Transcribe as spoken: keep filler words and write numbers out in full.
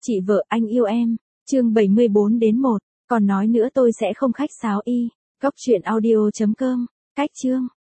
Chị vợ anh yêu em, chương bảy mươi bốn đến một, còn nói nữa tôi sẽ không khách sáo y. Góc truyện audio chấm com, cách chương.